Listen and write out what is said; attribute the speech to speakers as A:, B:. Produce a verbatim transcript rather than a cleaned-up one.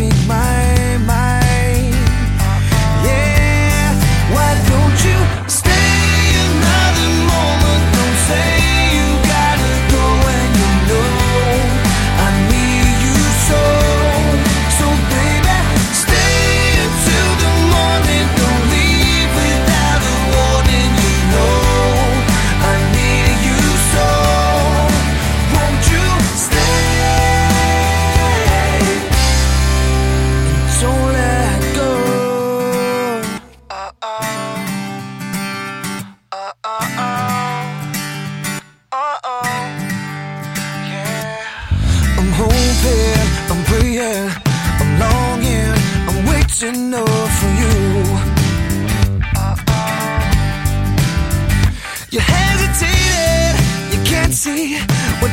A: speak my mind. Yeah, why don't you stay another moment? Don't say you gotta go when you know I need you so. So baby, stay until the morning. Don't leave without a warning. You know I need you so. Won't you stay and don't let go? Uh-oh. Uh-oh. Uh-oh. Yeah. I'm hoping, I'm praying, I'm longing, I'm waiting up for you. Uh-oh. You hesitated, you can't see what